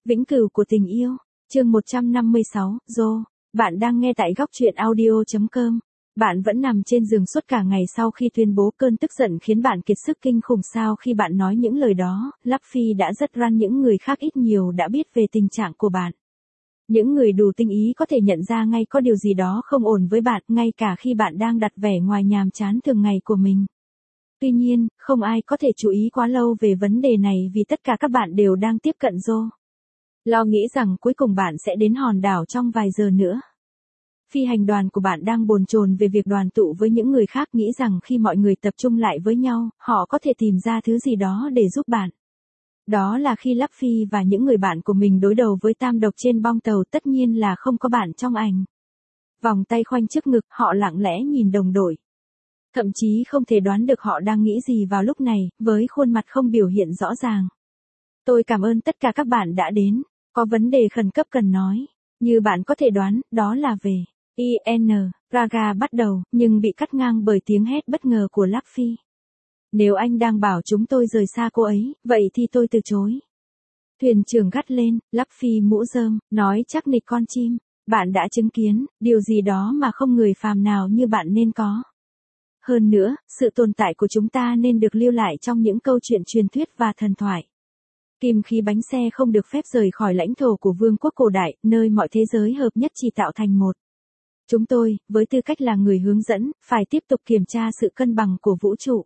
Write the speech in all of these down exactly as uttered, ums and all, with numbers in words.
Vĩnh cửu của tình yêu, chương một trăm năm mươi sáu, Joe, bạn đang nghe tại góc truyện audio chấm com. Bạn vẫn nằm trên giường suốt cả ngày sau khi tuyên bố cơn tức giận khiến bạn kiệt sức kinh khủng sao khi bạn nói những lời đó, Luffy đã rất răn những người khác ít nhiều đã biết về tình trạng của bạn. Những người đủ tinh ý có thể nhận ra ngay có điều gì đó không ổn với bạn, ngay cả khi bạn đang đặt vẻ ngoài nhàm chán thường ngày của mình. Tuy nhiên, không ai có thể chú ý quá lâu về vấn đề này vì tất cả các bạn đều đang tiếp cận Joe. Lo nghĩ rằng cuối cùng bạn sẽ đến hòn đảo trong vài giờ nữa. Phi hành đoàn của bạn đang bồn chồn về việc đoàn tụ với những người khác, nghĩ rằng khi mọi người tập trung lại với nhau, họ có thể tìm ra thứ gì đó để giúp bạn. Đó là khi Luffy và những người bạn của mình đối đầu với tam độc trên bong tàu, tất nhiên là không có bạn trong ảnh. Vòng tay khoanh trước ngực, họ lặng lẽ nhìn đồng đội. Thậm chí không thể đoán được họ đang nghĩ gì vào lúc này, với khuôn mặt không biểu hiện rõ ràng. Tôi cảm ơn tất cả các bạn đã đến, có vấn đề khẩn cấp cần nói. Như bạn có thể đoán, đó là về i en Raga bắt đầu, nhưng bị cắt ngang bởi tiếng hét bất ngờ của Luffy. Nếu anh đang bảo chúng tôi rời xa cô ấy, vậy thì tôi từ chối. Thuyền trưởng gắt lên, Luffy mũ rơm, nói chắc nịch con chim. Bạn đã chứng kiến, điều gì đó mà không người phàm nào như bạn nên có. Hơn nữa, sự tồn tại của chúng ta nên được lưu lại trong những câu chuyện truyền thuyết và thần thoại. Kim khí bánh xe không được phép rời khỏi lãnh thổ của vương quốc cổ đại, nơi mọi thế giới hợp nhất chỉ tạo thành một. Chúng tôi, với tư cách là người hướng dẫn, phải tiếp tục kiểm tra sự cân bằng của vũ trụ.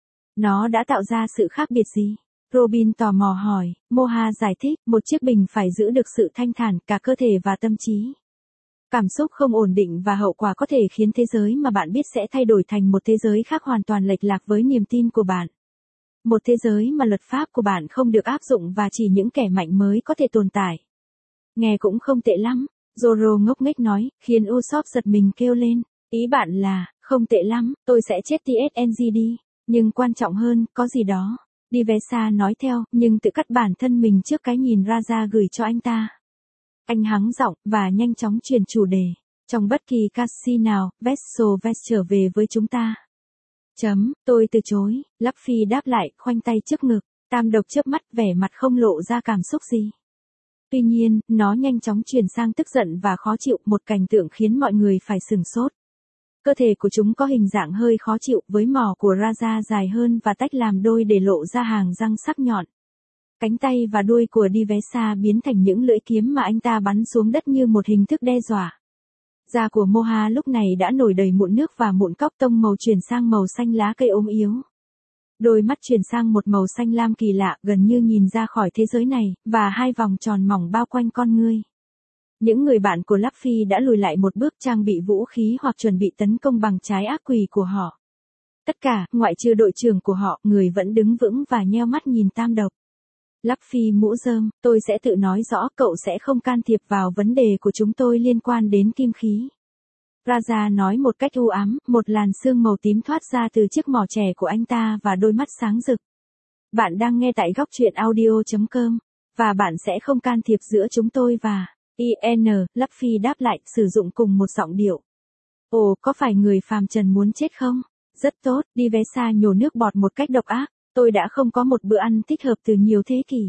Nó đã tạo ra sự khác biệt gì? Robin tò mò hỏi, Moha giải thích, một chiếc bình phải giữ được sự thanh thản cả cơ thể và tâm trí. Cảm xúc không ổn định và hậu quả có thể khiến thế giới mà bạn biết sẽ thay đổi thành một thế giới khác hoàn toàn lệch lạc với niềm tin của bạn. Một thế giới mà luật pháp của bạn không được áp dụng và chỉ những kẻ mạnh mới có thể tồn tại. Nghe cũng không tệ lắm, Zoro ngốc nghếch nói, khiến Usopp giật mình kêu lên. Ý bạn là, không tệ lắm, tôi sẽ chết tê ét en giê đi, nhưng quan trọng hơn, có gì đó. Divesa nói theo, nhưng tự cắt bản thân mình trước cái nhìn Raja gửi cho anh ta. Anh hắng giọng, và nhanh chóng chuyển chủ đề. Trong bất kỳ casino nào, Vessel Vest trở về với chúng ta. Chấm, tôi từ chối, Luffy đáp lại, khoanh tay trước ngực. Tam độc chớp mắt, vẻ mặt không lộ ra cảm xúc gì. Tuy nhiên, nó nhanh chóng chuyển sang tức giận và khó chịu, một cảnh tượng khiến mọi người phải sửng sốt. Cơ thể của chúng có hình dạng hơi khó chịu, với mỏ của Raja dài hơn và tách làm đôi để lộ ra hàng răng sắc nhọn. Cánh tay và đuôi của Divesa biến thành những lưỡi kiếm mà anh ta bắn xuống đất như một hình thức đe dọa. Da của Moha lúc này đã nổi đầy mụn nước và mụn cóc tông màu chuyển sang màu xanh lá cây ốm yếu. Đôi mắt chuyển sang một màu xanh lam kỳ lạ, gần như nhìn ra khỏi thế giới này, và hai vòng tròn mỏng bao quanh con ngươi. Những người bạn của Luffy đã lùi lại một bước, trang bị vũ khí hoặc chuẩn bị tấn công bằng trái ác quỷ của họ. Tất cả, ngoại trừ đội trưởng của họ, người vẫn đứng vững và nheo mắt nhìn tam độc. Luffy mũ rơm, tôi sẽ tự nói rõ, cậu sẽ không can thiệp vào vấn đề của chúng tôi liên quan đến kim khí. Raja nói một cách u ám, một làn sương màu tím thoát ra từ chiếc mỏ chẻ của anh ta và đôi mắt sáng rực. Bạn đang nghe tại góc truyện audio chấm com, và bạn sẽ không can thiệp giữa chúng tôi và i en Luffy đáp lại, sử dụng cùng một giọng điệu. Ồ, có phải người phàm trần muốn chết không? Rất tốt, Divesa nhổ nước bọt một cách độc ác. Tôi đã không có một bữa ăn thích hợp từ nhiều thế kỷ.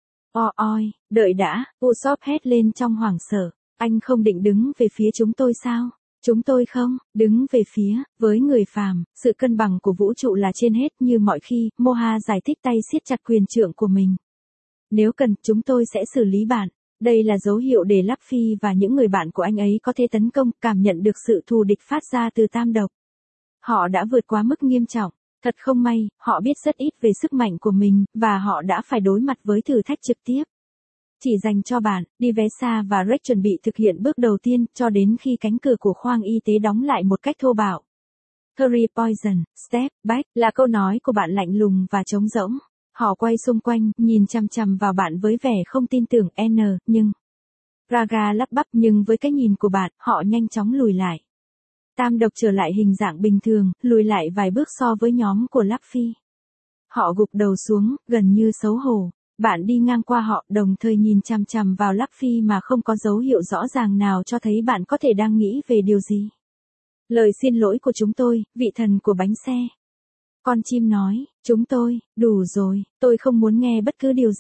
O oi, đợi đã, Usopp hét lên trong hoảng sợ. Anh không định đứng về phía chúng tôi sao? Chúng tôi không, đứng về phía, với người phàm, sự cân bằng của vũ trụ là trên hết. Như mọi khi, Moha giải thích, tay siết chặt quyền trượng của mình. Nếu cần, chúng tôi sẽ xử lý bạn. Đây là dấu hiệu để Luffy và những người bạn của anh ấy có thể tấn công, cảm nhận được sự thù địch phát ra từ tam độc. Họ đã vượt quá mức nghiêm trọng. Thật không may, họ biết rất ít về sức mạnh của mình, và họ đã phải đối mặt với thử thách trực tiếp. Chỉ dành cho bạn, Divesa và Rex chuẩn bị thực hiện bước đầu tiên, cho đến khi cánh cửa của khoang y tế đóng lại một cách thô bạo. Three poison, step back, là câu nói của bạn lạnh lùng và trống rỗng. Họ quay xung quanh, nhìn chằm chằm vào bạn với vẻ không tin tưởng, N, nhưng... Raga lắp bắp, nhưng với cái nhìn của bạn, họ nhanh chóng lùi lại. Tam độc trở lại hình dạng bình thường, lùi lại vài bước so với nhóm của Luffy. Họ gục đầu xuống, gần như xấu hổ. Bạn đi ngang qua họ, đồng thời nhìn chằm chằm vào Luffy mà không có dấu hiệu rõ ràng nào cho thấy bạn có thể đang nghĩ về điều gì. Lời xin lỗi của chúng tôi, vị thần của bánh xe. Con chim nói, chúng tôi, đủ rồi, tôi không muốn nghe bất cứ điều gì.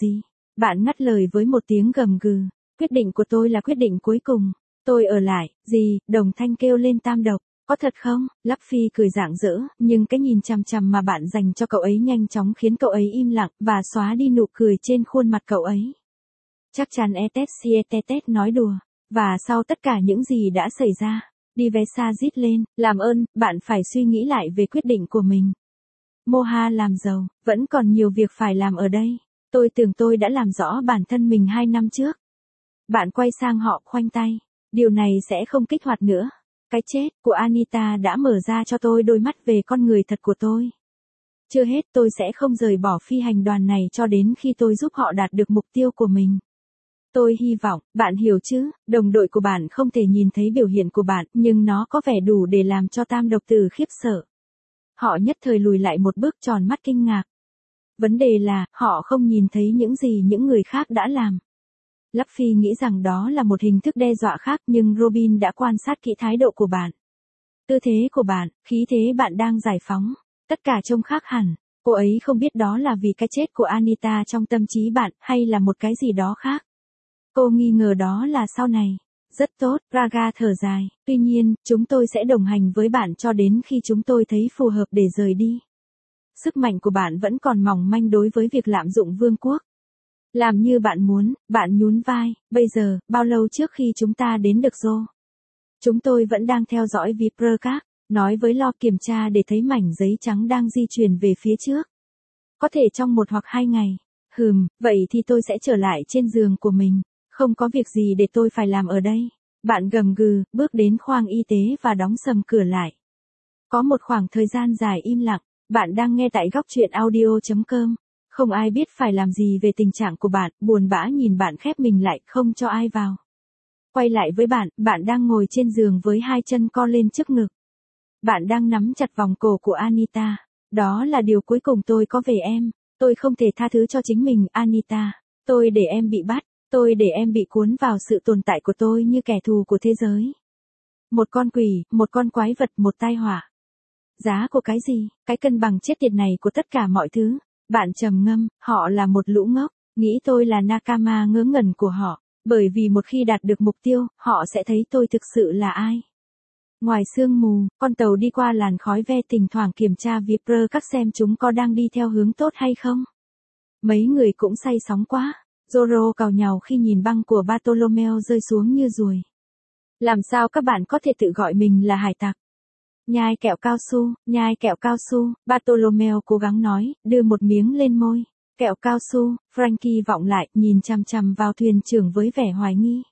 Bạn ngắt lời với một tiếng gầm gừ. Quyết định của tôi là quyết định cuối cùng. Tôi ở lại. Gì? Đồng thanh kêu lên Tam Độc. Có thật không? Luffy cười rạng rỡ, nhưng cái nhìn chằm chằm mà bạn dành cho cậu ấy nhanh chóng khiến cậu ấy im lặng và xóa đi nụ cười trên khuôn mặt cậu ấy. Chắc chắn Etetet nói đùa. Và sau tất cả những gì đã xảy ra, Divesa rít lên, làm ơn, bạn phải suy nghĩ lại về quyết định của mình. Moha làm giàu, vẫn còn nhiều việc phải làm ở đây. Tôi tưởng tôi đã làm rõ bản thân mình hai năm trước. Bạn quay sang họ khoanh tay. Điều này sẽ không kích hoạt nữa. Cái chết của Anita đã mở ra cho tôi đôi mắt về con người thật của tôi. Chưa hết, tôi sẽ không rời bỏ phi hành đoàn này cho đến khi tôi giúp họ đạt được mục tiêu của mình. Tôi hy vọng, bạn hiểu chứ, đồng đội của bạn không thể nhìn thấy biểu hiện của bạn, nhưng nó có vẻ đủ để làm cho Tam Độc Tử khiếp sợ. Họ nhất thời lùi lại một bước tròn mắt kinh ngạc. Vấn đề là, họ không nhìn thấy những gì những người khác đã làm. Luffy nghĩ rằng đó là một hình thức đe dọa khác, nhưng Robin đã quan sát kỹ thái độ của bạn. Tư thế của bạn, khí thế bạn đang giải phóng, tất cả trông khác hẳn. Cô ấy không biết đó là vì cái chết của Anita trong tâm trí bạn, hay là một cái gì đó khác. Cô nghi ngờ đó là sau này. Rất tốt, Raga thở dài. Tuy nhiên, chúng tôi sẽ đồng hành với bạn cho đến khi chúng tôi thấy phù hợp để rời đi. Sức mạnh của bạn vẫn còn mỏng manh đối với việc lạm dụng vương quốc. Làm như bạn muốn, bạn nhún vai. Bây giờ, bao lâu trước khi chúng ta đến được Zô? Chúng tôi vẫn đang theo dõi Vipercap, nói với lo kiểm tra để thấy mảnh giấy trắng đang di chuyển về phía trước. Có thể trong một hoặc hai ngày. Hừm, vậy thì tôi sẽ trở lại trên giường của mình. Không có việc gì để tôi phải làm ở đây. Bạn gầm gừ, bước đến khoang y tế và đóng sầm cửa lại. Có một khoảng thời gian dài im lặng. Bạn đang nghe tại góc truyện audio chấm com. Không ai biết phải làm gì về tình trạng của bạn, buồn bã nhìn bạn khép mình lại, không cho ai vào. Quay lại với bạn, bạn đang ngồi trên giường với hai chân co lên trước ngực. Bạn đang nắm chặt vòng cổ của Anita. Đó là điều cuối cùng tôi có về em. Tôi không thể tha thứ cho chính mình, Anita. Tôi để em bị bắt. Tôi để em bị cuốn vào sự tồn tại của tôi như kẻ thù của thế giới. Một con quỷ, một con quái vật, một tai họa. Giá của cái gì? Cái cân bằng chết tiệt này của tất cả mọi thứ. Bạn trầm ngâm, họ là một lũ ngốc. Nghĩ tôi là Nakama ngớ ngẩn của họ. Bởi vì một khi đạt được mục tiêu, họ sẽ thấy tôi thực sự là ai. Ngoài sương mù, con tàu đi qua làn khói ve thỉnh thoảng kiểm tra Viper các xem chúng có đang đi theo hướng tốt hay không. Mấy người cũng say sóng quá. Zoro cào nhàu khi nhìn băng của Bartolomeo rơi xuống như ruồi. Làm sao các bạn có thể tự gọi mình là hải tặc? Nhai kẹo cao su, nhai kẹo cao su, Bartolomeo cố gắng nói, đưa một miếng lên môi. Kẹo cao su, Frankie vọng lại, nhìn chằm chằm vào thuyền trưởng với vẻ hoài nghi.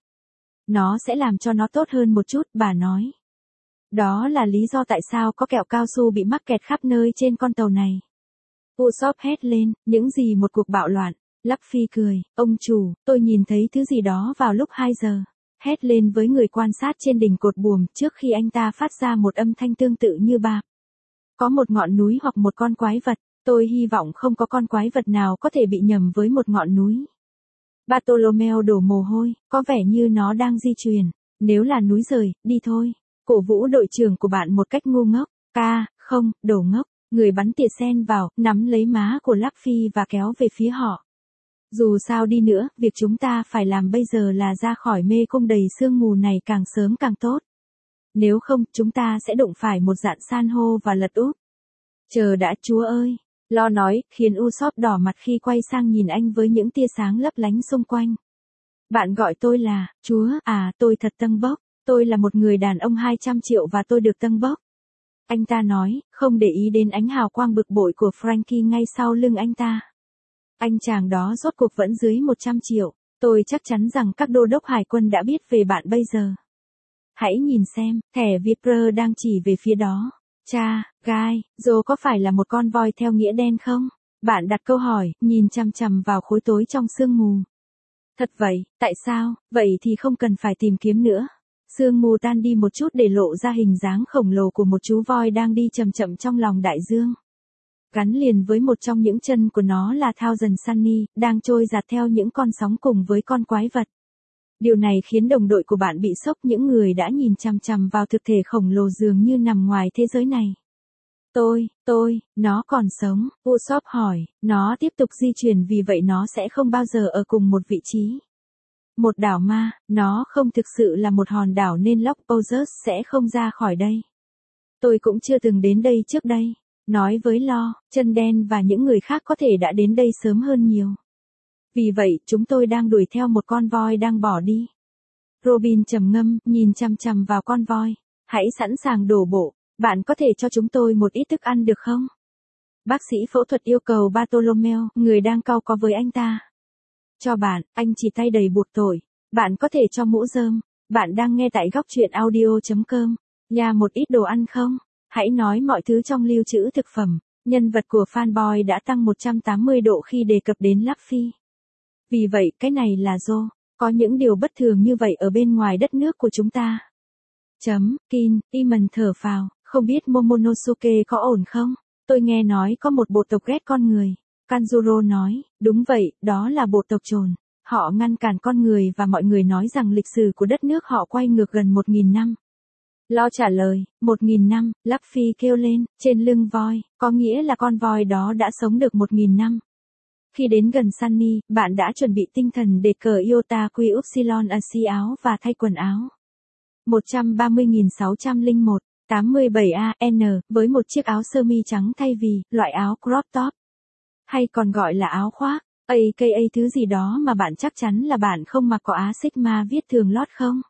Nó sẽ làm cho nó tốt hơn một chút, bà nói. Đó là lý do tại sao có kẹo cao su bị mắc kẹt khắp nơi trên con tàu này. Usopp hét lên, những gì một cuộc bạo loạn. Luffy cười, ông chủ, tôi nhìn thấy thứ gì đó vào lúc hai giờ. Hét lên với người quan sát trên đỉnh cột buồm trước khi anh ta phát ra một âm thanh tương tự như bạc. Có một ngọn núi hoặc một con quái vật, tôi hy vọng không có con quái vật nào có thể bị nhầm với một ngọn núi. Bartolomeo đổ mồ hôi, có vẻ như nó đang di chuyển. Nếu là núi rời, đi thôi. Cổ vũ đội trưởng của bạn một cách ngu ngốc. Ca, không, đồ ngốc. Người bắn tỉa sen vào, nắm lấy má của Luffy và kéo về phía họ. Dù sao đi nữa, việc chúng ta phải làm bây giờ là ra khỏi mê cung đầy sương mù này càng sớm càng tốt. Nếu không, chúng ta sẽ đụng phải một dạn san hô và lật úp. Chờ đã, chúa ơi. Lo nói, khiến Usopp đỏ mặt khi quay sang nhìn anh với những tia sáng lấp lánh xung quanh. Bạn gọi tôi là, chúa, à, tôi thật tâng bốc. Tôi là một người đàn ông hai trăm triệu và tôi được tâng bốc. Anh ta nói, không để ý đến ánh hào quang bực bội của Frankie ngay sau lưng anh ta. Anh chàng đó rốt cuộc vẫn dưới một trăm triệu. Tôi chắc chắn rằng các đô đốc hải quân đã biết về bạn bây giờ. Hãy nhìn xem, thẻ Viper đang chỉ về phía đó. Cha, Guy, Joe có phải là một con voi theo nghĩa đen không? Bạn đặt câu hỏi, nhìn chằm chằm vào khối tối trong sương mù. Thật vậy, tại sao? Vậy thì không cần phải tìm kiếm nữa. Sương mù tan đi một chút để lộ ra hình dáng khổng lồ của một chú voi đang đi chậm chậm trong lòng đại dương. Gắn liền với một trong những chân của nó là Thousand Sunny, đang trôi dạt theo những con sóng cùng với con quái vật. Điều này khiến đồng đội của bạn bị sốc, những người đã nhìn chằm chằm vào thực thể khổng lồ dường như nằm ngoài thế giới này. Tôi, tôi, nó còn sống, Usopp hỏi, nó tiếp tục di chuyển vì vậy nó sẽ không bao giờ ở cùng một vị trí. Một đảo ma, nó không thực sự là một hòn đảo nên Lock Posers sẽ không ra khỏi đây. Tôi cũng chưa từng đến đây trước đây. Nói với Lo, Chân Đen và những người khác có thể đã đến đây sớm hơn nhiều. Vì vậy, chúng tôi đang đuổi theo một con voi đang bỏ đi. Robin trầm ngâm, nhìn chằm chằm vào con voi. Hãy sẵn sàng đổ bộ. Bạn có thể cho chúng tôi một ít thức ăn được không? Bác sĩ phẫu thuật yêu cầu Bartolomeo, người đang cau có với anh ta. Cho bạn, anh chỉ tay đầy buộc tội. Bạn có thể cho mũ rơm. Bạn đang nghe tại góc truyện audio chấm com. Nhà một ít đồ ăn không? Hãy nói mọi thứ trong lưu trữ thực phẩm. Nhân vật của fanboy đã tăng một trăm tám mươi độ khi đề cập đến Luffy. Vì vậy, cái này là Joe. Có những điều bất thường như vậy ở bên ngoài đất nước của chúng ta. Chấm, Kin, Iman thở phào, không biết Momonosuke có ổn không? Tôi nghe nói có một bộ tộc ghét con người. Kanjuro nói, đúng vậy, đó là bộ tộc trồn. Họ ngăn cản con người và mọi người nói rằng lịch sử của đất nước họ quay ngược gần một nghìn năm. Lo trả lời, một nghìn năm, Luffy kêu lên, trên lưng voi, có nghĩa là con voi đó đã sống được một nghìn năm. Khi đến gần Sunny, bạn đã chuẩn bị tinh thần để cờ Iota Quy Upsilon ở xi áo và thay quần áo. một trăm ba mươi nghìn sáu trăm lẻ một, tám mươi bảy A N, với một chiếc áo sơ mi trắng thay vì, loại áo crop top. Hay còn gọi là áo khoác, a ca a thứ gì đó mà bạn chắc chắn là bạn không mặc có Á Sigma viết thường lót không?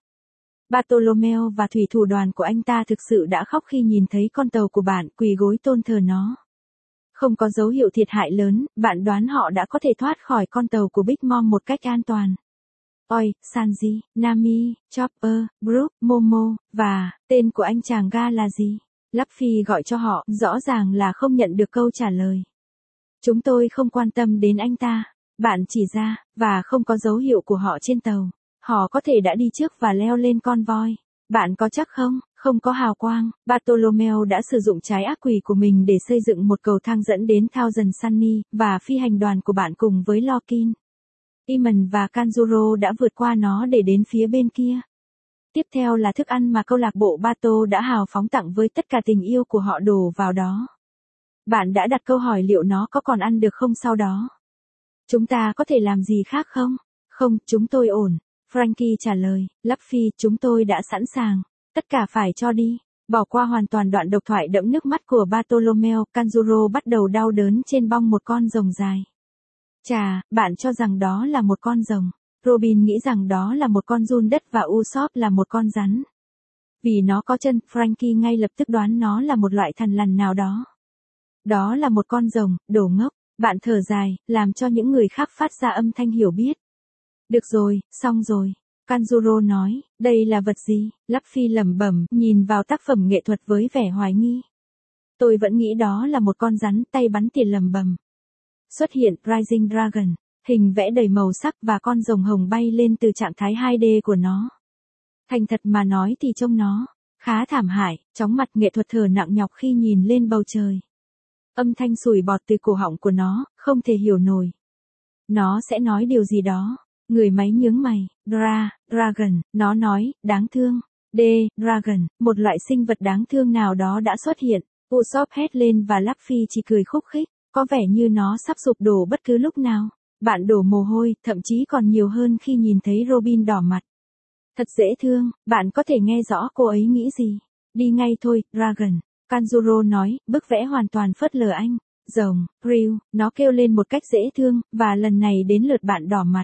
Bartolomeo và thủy thủ đoàn của anh ta thực sự đã khóc khi nhìn thấy con tàu của bạn quỳ gối tôn thờ nó. Không có dấu hiệu thiệt hại lớn, bạn đoán họ đã có thể thoát khỏi con tàu của Big Mom một cách an toàn. Oi, Sanji, Nami, Chopper, Brook, Momo, và, tên của anh chàng ga là gì? Luffy gọi cho họ, rõ ràng là không nhận được câu trả lời. Chúng tôi không quan tâm đến anh ta. Bạn chỉ ra, và không có dấu hiệu của họ trên tàu. Họ có thể đã đi trước và leo lên con voi. Bạn có chắc không? Không có hào quang. Bartolomeo đã sử dụng trái ác quỷ của mình để xây dựng một cầu thang dẫn đến Thousand Sunny, và phi hành đoàn của bạn cùng với Lokin, Iman và Kanjuro đã vượt qua nó để đến phía bên kia. Tiếp theo là thức ăn mà câu lạc bộ Bato đã hào phóng tặng với tất cả tình yêu của họ đổ vào đó. Bạn đã đặt câu hỏi liệu nó có còn ăn được không sau đó? Chúng ta có thể làm gì khác không? Không, chúng tôi ổn. Frankie trả lời, Luffy, chúng tôi đã sẵn sàng. Tất cả phải cho đi. Bỏ qua hoàn toàn đoạn độc thoại đẫm nước mắt của Bartolomeo, Kanjuro bắt đầu đau đớn trên bong một con rồng dài. Chà, bạn cho rằng đó là một con rồng. Robin nghĩ rằng đó là một con giun đất và Usopp là một con rắn. Vì nó có chân, Frankie ngay lập tức đoán nó là một loại thằn lằn nào đó. Đó là một con rồng, đồ ngốc. Bạn thở dài, làm cho những người khác phát ra âm thanh hiểu biết. Được rồi, xong rồi. Kanjuro nói, đây là vật gì? Luffy lẩm bẩm, nhìn vào tác phẩm nghệ thuật với vẻ hoài nghi. Tôi vẫn nghĩ đó là một con rắn, tay bắn tỉa lẩm bẩm. Xuất hiện Rising Dragon, hình vẽ đầy màu sắc và con rồng hồng bay lên từ trạng thái hai D của nó. Thành thật mà nói thì trông nó khá thảm hại, chóng mặt nghệ thuật thở nặng nhọc khi nhìn lên bầu trời. Âm thanh sủi bọt từ cổ họng của nó, không thể hiểu nổi. Nó sẽ nói điều gì đó. Người máy nhướng mày, Dra, Dragon, nó nói, đáng thương. D, Dragon, một loại sinh vật đáng thương nào đó đã xuất hiện. Usopp hét lên và Luffy chỉ cười khúc khích, có vẻ như nó sắp sụp đổ bất cứ lúc nào. Bạn đổ mồ hôi, thậm chí còn nhiều hơn khi nhìn thấy Robin đỏ mặt. Thật dễ thương, bạn có thể nghe rõ cô ấy nghĩ gì. Đi ngay thôi, Dragon. Kanjuro nói, bức vẽ hoàn toàn phớt lờ anh. Rồng, Ryu, nó kêu lên một cách dễ thương, và lần này đến lượt bạn đỏ mặt.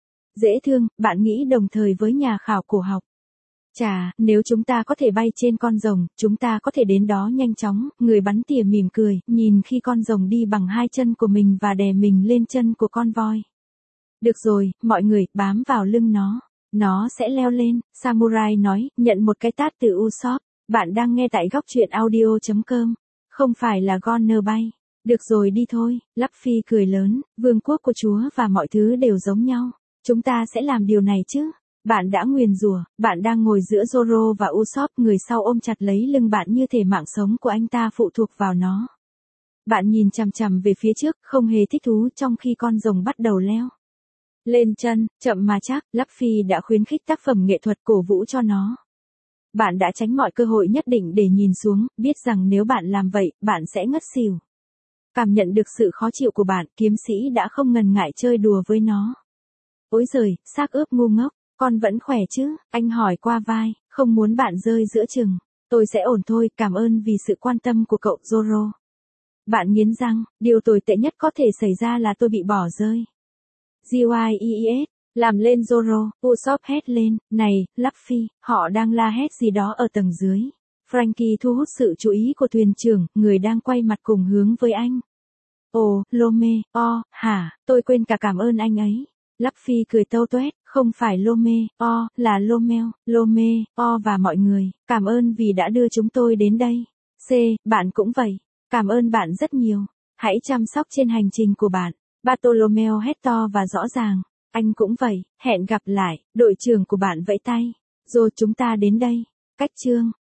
Dễ thương, bạn nghĩ đồng thời với nhà khảo cổ học. Chà, nếu chúng ta có thể bay trên con rồng, chúng ta có thể đến đó nhanh chóng. Người bắn tỉa mỉm cười, nhìn khi con rồng đi bằng hai chân của mình và đè mình lên chân của con voi. Được rồi, mọi người, bám vào lưng nó. Nó sẽ leo lên, Samurai nói, nhận một cái tát từ Usopp. Bạn đang nghe tại góc truyện audio chấm com. Không phải là Goner bay. Được rồi đi thôi, Luffy cười lớn, vương quốc của Chúa và mọi thứ đều giống nhau. Chúng ta sẽ làm điều này chứ. Bạn đã nguyền rủa, bạn đang ngồi giữa Zoro và Usopp, người sau ôm chặt lấy lưng bạn như thể mạng sống của anh ta phụ thuộc vào nó. Bạn nhìn chằm chằm về phía trước, không hề thích thú trong khi con rồng bắt đầu leo lên chân, chậm mà chắc, Luffy đã khuyến khích tác phẩm nghệ thuật cổ vũ cho nó. Bạn đã tránh mọi cơ hội nhất định để nhìn xuống, biết rằng nếu bạn làm vậy, bạn sẽ ngất xỉu. Cảm nhận được sự khó chịu của bạn, kiếm sĩ đã không ngần ngại chơi đùa với nó. Ôi giời, xác ướp ngu ngốc, con vẫn khỏe chứ? Anh hỏi qua vai, không muốn bạn rơi giữa chừng. Tôi sẽ ổn thôi, cảm ơn vì sự quan tâm của cậu Zoro. Bạn nghiến răng, điều tồi tệ nhất có thể xảy ra là tôi bị bỏ rơi. Gies, làm lên Zoro, Usopp hét lên, này, Luffy, họ đang la hét gì đó ở tầng dưới. Frankie thu hút sự chú ý của thuyền trưởng, người đang quay mặt cùng hướng với anh. Ồ, Lome, o, hả, tôi quên cả cảm ơn anh ấy. Luffy cười tâu tuét, không phải Lome, o, là Lomeo, Lome, o và mọi người, cảm ơn vì đã đưa chúng tôi đến đây. C, bạn cũng vậy, cảm ơn bạn rất nhiều, hãy chăm sóc trên hành trình của bạn. Bartolomeo hét to và rõ ràng, anh cũng vậy, hẹn gặp lại, đội trưởng của bạn vẫy tay. Rồi chúng ta đến đây. Cách chương